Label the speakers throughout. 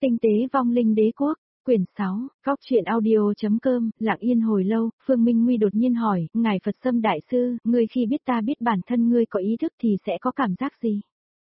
Speaker 1: Tinh tế vong linh đế quốc, quyển 6, góc truyện audio.com, lặng yên hồi lâu, Phương Minh Nguy đột nhiên hỏi, Ngài Phật Sâm Đại Sư, ngươi khi biết ta biết bản thân ngươi có ý thức thì sẽ có cảm giác gì?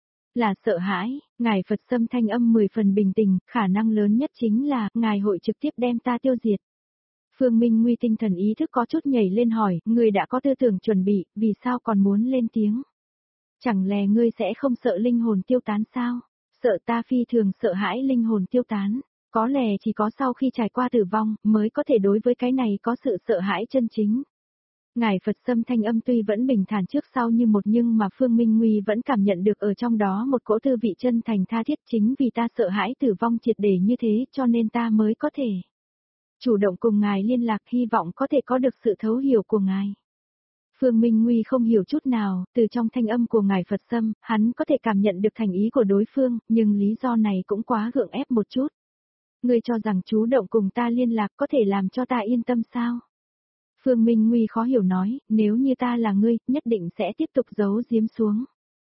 Speaker 1: Là sợ hãi, Ngài Phật Sâm thanh âm 10 phần bình tĩnh, khả năng lớn nhất chính là, Ngài hội trực tiếp đem ta tiêu diệt. Phương Minh Nguy tinh thần ý thức có chút nhảy lên hỏi, ngươi đã có tư tưởng chuẩn bị, vì sao còn muốn lên tiếng? Chẳng lẽ ngươi sẽ không sợ linh hồn tiêu tán sao? Sợ ta phi thường sợ hãi linh hồn tiêu tán. Có lẽ chỉ có sau khi trải qua tử vong, mới có thể đối với cái này có sự sợ hãi chân chính. Ngài Phật Sâm thanh âm tuy vẫn bình thản trước sau như một nhưng mà Phương Minh Nguy vẫn cảm nhận được ở trong đó một cỗ tư vị chân thành tha thiết chính vì ta sợ hãi tử vong triệt để như thế cho nên ta mới có thể chủ động cùng Ngài liên lạc hy vọng có thể có được sự thấu hiểu của Ngài. Phương Minh Nguy không hiểu chút nào, từ trong thanh âm của Ngài Phật Sâm, hắn có thể cảm nhận được thành ý của đối phương, nhưng lý do này cũng quá gượng ép một chút. Ngươi cho rằng chủ động cùng ta liên lạc có thể làm cho ta yên tâm sao? Phương Minh Nguy khó hiểu nói, nếu như ta là ngươi, nhất định sẽ tiếp tục giấu giếm xuống.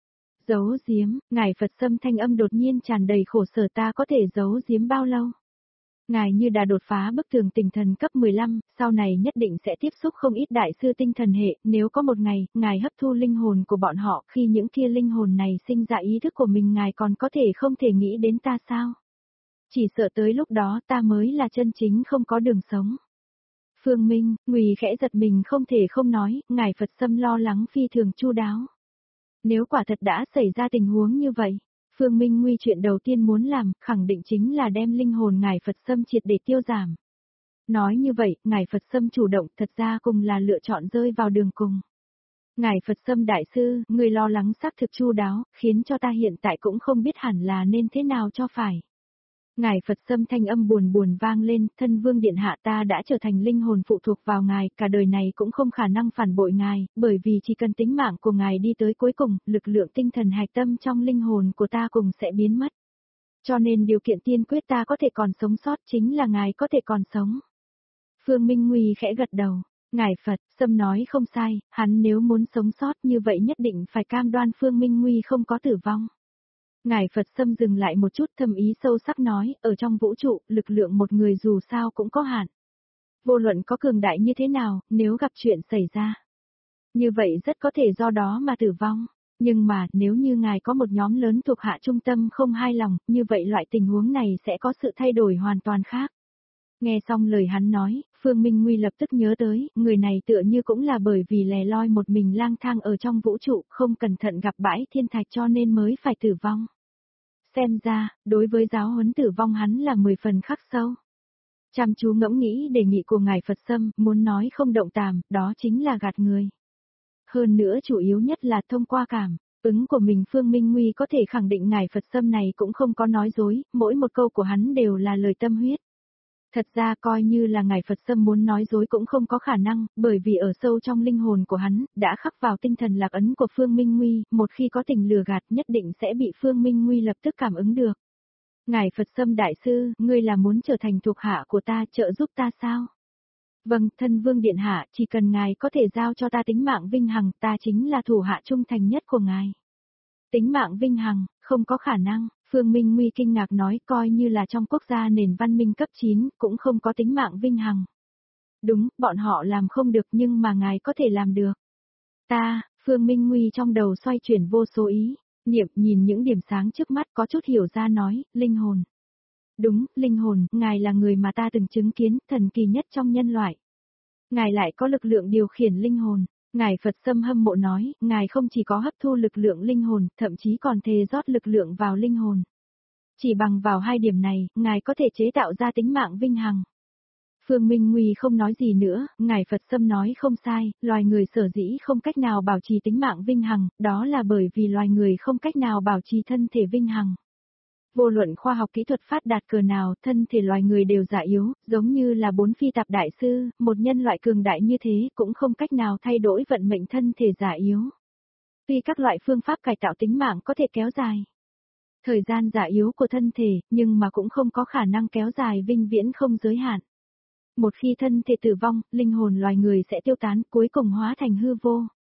Speaker 1: Giấu giếm, Ngài Phật Sâm thanh âm đột nhiên tràn đầy khổ sở ta có thể giấu giếm bao lâu? Ngài như đã đột phá bức tường tinh thần cấp 15, sau này nhất định sẽ tiếp xúc không ít đại sư tinh thần hệ, nếu có một ngày, Ngài hấp thu linh hồn của bọn họ, khi những kia linh hồn này sinh ra ý thức của mình Ngài còn có thể không thể nghĩ đến ta sao? Chỉ sợ tới lúc đó ta mới là chân chính không có đường sống. Phương Minh, Nguy khẽ giật mình không thể không nói, Ngài Phật Sâm lo lắng phi thường chu đáo. Nếu quả thật đã xảy ra tình huống như vậy, Phương Minh Nguy chuyện đầu tiên muốn làm, khẳng định chính là đem linh hồn Ngài Phật Sâm triệt để tiêu giảm. Nói như vậy, Ngài Phật Sâm chủ động thật ra cùng là lựa chọn rơi vào đường cùng. Ngài Phật Sâm Đại Sư, người lo lắng xác thực chu đáo, khiến cho ta hiện tại cũng không biết hẳn là nên thế nào cho phải. Ngài Phật Sâm thanh âm buồn buồn vang lên, thân vương điện hạ ta đã trở thành linh hồn phụ thuộc vào ngài, cả đời này cũng không khả năng phản bội ngài, bởi vì chỉ cần tính mạng của ngài đi tới cuối cùng, lực lượng tinh thần hạch tâm trong linh hồn của ta cùng sẽ biến mất. Cho nên điều kiện tiên quyết ta có thể còn sống sót chính là ngài có thể còn sống. Phương Minh Nguy khẽ gật đầu, Ngài Phật Sâm nói không sai, hắn nếu muốn sống sót như vậy nhất định phải cam đoan Phương Minh Nguy không có tử vong. Ngài Phật Sâm dừng lại một chút thâm ý sâu sắc nói, ở trong vũ trụ, lực lượng một người dù sao cũng có hạn. Vô luận có cường đại như thế nào, nếu gặp chuyện xảy ra. Như vậy rất có thể do đó mà tử vong. Nhưng mà, nếu như ngài có một nhóm lớn thuộc hạ trung tâm không hài lòng, như vậy loại tình huống này sẽ có sự thay đổi hoàn toàn khác. Nghe xong lời hắn nói, Phương Minh Nguy lập tức nhớ tới, người này tựa như cũng là bởi vì lẻ loi một mình lang thang ở trong vũ trụ, không cẩn thận gặp bãi thiên thạch cho nên mới phải tử vong. Xem ra, đối với giáo huấn tử vong hắn là 10 phần khắc sâu. Chăm chú ngẫm nghĩ đề nghị của Ngài Phật Sâm, muốn nói không động tàm, đó chính là gạt người. Hơn nữa chủ yếu nhất là thông qua cảm ứng của mình Phương Minh Nguy có thể khẳng định Ngài Phật Sâm này cũng không có nói dối, mỗi một câu của hắn đều là lời tâm huyết. Thật ra coi như là Ngài Phật Sâm muốn nói dối cũng không có khả năng, bởi vì ở sâu trong linh hồn của hắn, đã khắc vào tinh thần lạc ấn của Phương Minh Nguy, một khi có tình lừa gạt nhất định sẽ bị Phương Minh Nguy lập tức cảm ứng được. Ngài Phật Sâm Đại Sư, ngươi là muốn trở thành thuộc hạ của ta trợ giúp ta sao? Vâng, thân vương điện hạ, chỉ cần ngài có thể giao cho ta tính mạng vinh hằng, ta chính là thủ hạ trung thành nhất của ngài. Tính mạng vinh hằng, không có khả năng. Phương Minh Nguy kinh ngạc nói coi như là trong quốc gia nền văn minh cấp 9, cũng không có tính mạng vinh hằng. Đúng, bọn họ làm không được nhưng mà ngài có thể làm được. Ta, Phương Minh Nguy trong đầu xoay chuyển vô số ý, niệm nhìn những điểm sáng trước mắt có chút hiểu ra nói, linh hồn. Đúng, linh hồn, ngài là người mà ta từng chứng kiến, thần kỳ nhất trong nhân loại. Ngài lại có lực lượng điều khiển linh hồn. Ngài Phật Sâm hâm mộ nói, ngài không chỉ có hấp thu lực lượng linh hồn, thậm chí còn thề rót lực lượng vào linh hồn. Chỉ bằng vào hai điểm này, ngài có thể chế tạo ra tính mạng vinh hằng. Phương Minh Nguy không nói gì nữa, Ngài Phật Sâm nói không sai, loài người sở dĩ không cách nào bảo trì tính mạng vinh hằng, đó là bởi vì loài người không cách nào bảo trì thân thể vinh hằng. Vô luận khoa học kỹ thuật phát đạt cỡ nào, thân thể loài người đều già yếu, giống như là 4 phi tạp đại sư, một nhân loại cường đại như thế cũng không cách nào thay đổi vận mệnh thân thể già yếu. Tuy các loại phương pháp cải tạo tính mạng có thể kéo dài thời gian già yếu của thân thể, nhưng mà cũng không có khả năng kéo dài vinh viễn không giới hạn. Một khi thân thể tử vong, linh hồn loài người sẽ tiêu tán, cuối cùng hóa thành hư vô.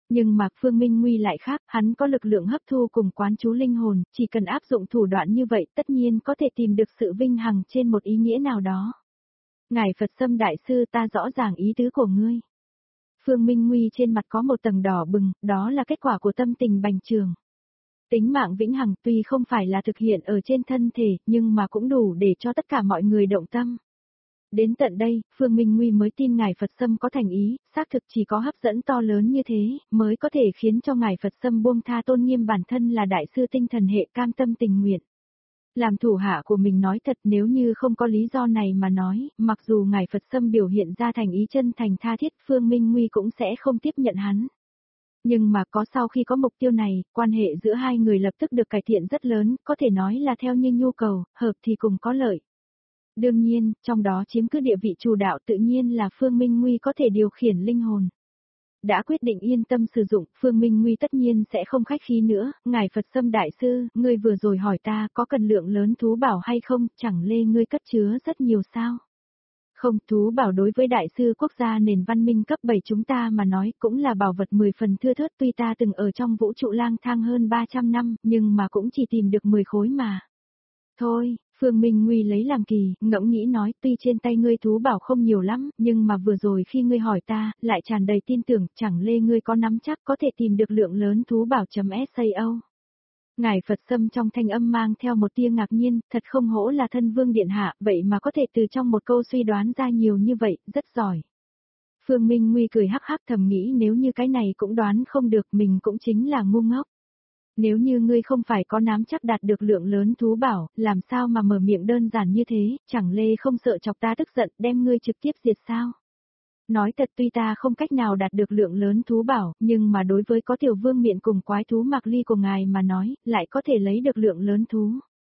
Speaker 1: Nhưng mà Phương Minh Nguy lại khác, hắn có lực lượng hấp thu cùng quán chú linh hồn, chỉ cần áp dụng thủ đoạn như vậy tất nhiên có thể tìm được sự vinh hằng trên một ý nghĩa nào đó. Ngài Phật Sâm Đại Sư, ta rõ ràng ý tứ của ngươi. Phương Minh Nguy trên mặt có một tầng đỏ bừng, đó là kết quả của tâm tình bành trường. Tính mạng vĩnh hằng tuy không phải là thực hiện ở trên thân thể, nhưng mà cũng đủ để cho tất cả mọi người động tâm. Đến tận đây, Phương Minh Nguy mới tin Ngài Phật Sâm có thành ý, xác thực chỉ có hấp dẫn to lớn như thế, mới có thể khiến cho Ngài Phật Sâm buông tha tôn nghiêm bản thân là đại sư tinh thần hệ, cam tâm tình nguyện. Làm thủ hạ của mình nói thật, nếu như không có lý do này mà nói, mặc dù Ngài Phật Sâm biểu hiện ra thành ý chân thành tha thiết, Phương Minh Nguy cũng sẽ không tiếp nhận hắn. Nhưng mà có sau khi có mục tiêu này, quan hệ giữa hai người lập tức được cải thiện rất lớn, có thể nói là theo như nhu cầu, hợp thì cùng có lợi. Đương nhiên, trong đó chiếm cứ địa vị chủ đạo tự nhiên là Phương Minh Nguy có thể điều khiển linh hồn. Đã quyết định yên tâm sử dụng, Phương Minh Nguy tất nhiên sẽ không khách khí nữa. Ngài Phật Sâm Đại Sư, ngươi vừa rồi hỏi ta có cần lượng lớn thú bảo hay không, chẳng lẽ ngươi cất chứa rất nhiều sao? Không, thú bảo đối với Đại Sư quốc gia nền văn minh cấp 7 chúng ta mà nói cũng là bảo vật 10 phần thưa thớt, tuy ta từng ở trong vũ trụ lang thang hơn 300 năm, nhưng mà cũng chỉ tìm được 10 khối mà. Thôi, Phương Minh Nguy lấy làm kỳ, ngẫm nghĩ nói, tuy trên tay ngươi thú bảo không nhiều lắm, nhưng mà vừa rồi khi ngươi hỏi ta, lại tràn đầy tin tưởng, chẳng lẽ ngươi có nắm chắc có thể tìm được lượng lớn thú bảo.sao. Ngài Phật Sâm trong thanh âm mang theo một tia ngạc nhiên, thật không hổ là thân vương điện hạ, vậy mà có thể từ trong một câu suy đoán ra nhiều như vậy, rất giỏi. Phương Minh Nguy cười hắc hắc thầm nghĩ nếu như cái này cũng đoán không được mình cũng chính là ngu ngốc. Nếu như ngươi không phải có nắm chắc đạt được lượng lớn thú bảo, làm sao mà mở miệng đơn giản như thế, chẳng lẽ không sợ chọc ta tức giận đem ngươi trực tiếp diệt sao? Nói thật tuy ta không cách nào đạt được lượng lớn thú bảo, nhưng mà đối với có tiểu vương miện cùng quái thú Mạc Ly của ngài mà nói, lại có thể lấy được lượng lớn thú.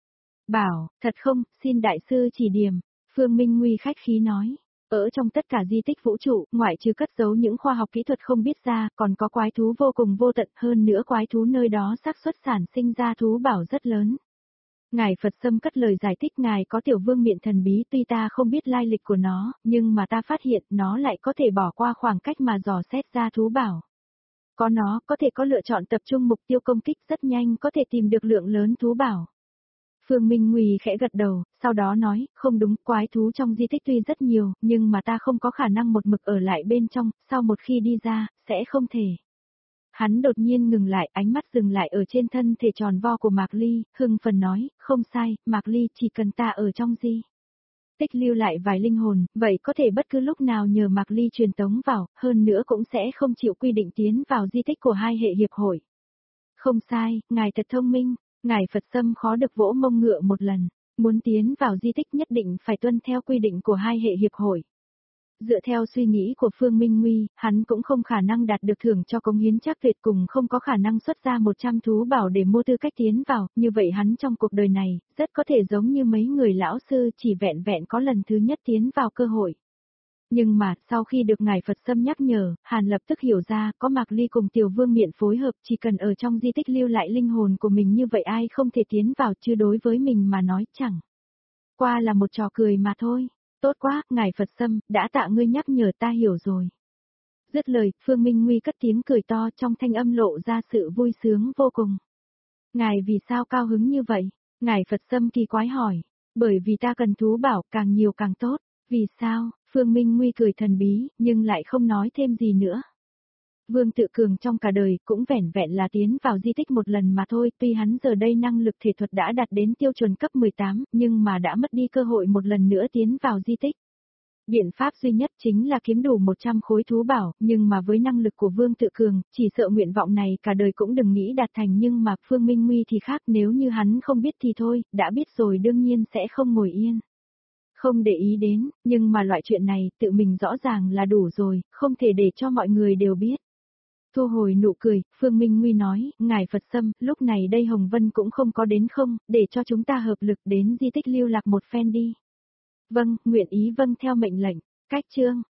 Speaker 1: Bảo, thật không, xin đại sư chỉ điểm, Phương Minh Nguy khách khí nói. Ở trong tất cả di tích vũ trụ, ngoại trừ cất giấu những khoa học kỹ thuật không biết ra, còn có quái thú vô cùng vô tận, hơn nữa quái thú nơi đó xác suất sản sinh ra thú bảo rất lớn. Ngài Phật Sâm cất lời giải thích ngài có tiểu vương miện thần bí tuy ta không biết lai lịch của nó, nhưng mà ta phát hiện nó lại có thể bỏ qua khoảng cách mà dò xét ra thú bảo. Có nó có thể có lựa chọn tập trung mục tiêu công kích rất nhanh có thể tìm được lượng lớn thú bảo. Phương Minh Nguy khẽ gật đầu, sau đó nói, không đúng, quái thú trong di tích tuy rất nhiều, nhưng mà ta không có khả năng một mực ở lại bên trong, sau một khi đi ra, sẽ không thể. Hắn đột nhiên ngừng lại, ánh mắt dừng lại ở trên thân thể tròn vo của Mạc Ly, hưng phần nói, không sai, Mạc Ly chỉ cần ta ở trong di tích lưu lại vài linh hồn, vậy có thể bất cứ lúc nào nhờ Mạc Ly truyền tống vào, hơn nữa cũng sẽ không chịu quy định tiến vào di tích của hai hệ hiệp hội. Không sai, ngài thật thông minh. Ngài Phật Sâm khó được vỗ mông ngựa một lần, muốn tiến vào di tích nhất định phải tuân theo quy định của hai hệ hiệp hội. Dựa theo suy nghĩ của Phương Minh Nguy, hắn cũng không khả năng đạt được thưởng cho cống hiến chắc tuyệt cùng không có khả năng xuất ra 100 thú bảo để mua tư cách tiến vào, như vậy hắn trong cuộc đời này, rất có thể giống như mấy người lão sư chỉ vẹn vẹn có lần thứ nhất tiến vào cơ hội. Nhưng mà, sau khi được Ngài Phật Sâm nhắc nhở, Hàn lập tức hiểu ra, có Mạc Ly cùng Tiểu Vương miện phối hợp, chỉ cần ở trong di tích lưu lại linh hồn của mình như vậy ai không thể tiến vào chứ đối với mình mà nói chẳng. Qua là một trò cười mà thôi. Tốt quá, Ngài Phật Sâm, đã tạ ngươi nhắc nhở ta hiểu rồi. Dứt lời, Phương Minh Nguy cất tiếng cười to trong thanh âm lộ ra sự vui sướng vô cùng. Ngài vì sao cao hứng như vậy? Ngài Phật Sâm kỳ quái hỏi. Bởi vì ta cần thú bảo, càng nhiều càng tốt. Vì sao? Phương Minh Nguy cười thần bí, nhưng lại không nói thêm gì nữa. Vương Tự Cường trong cả đời cũng vẻn vẹn là tiến vào di tích một lần mà thôi, tuy hắn giờ đây năng lực thể thuật đã đạt đến tiêu chuẩn cấp 18, nhưng mà đã mất đi cơ hội một lần nữa tiến vào di tích. Biện pháp duy nhất chính là kiếm đủ 100 khối thú bảo, nhưng mà với năng lực của Vương Tự Cường, chỉ sợ nguyện vọng này cả đời cũng đừng nghĩ đạt thành nhưng mà Phương Minh Nguy thì khác nếu như hắn không biết thì thôi, đã biết rồi đương nhiên sẽ không ngồi yên. Không để ý đến, nhưng mà loại chuyện này tự mình rõ ràng là đủ rồi, không thể để cho mọi người đều biết. Thu hồi nụ cười, Phương Minh Nguy nói, Ngài Phật Sâm, lúc này đây Hồng Vân cũng không có đến không, để cho chúng ta hợp lực đến di tích lưu lạc một phen đi. Vâng, nguyện ý vâng theo mệnh lệnh, cách chương.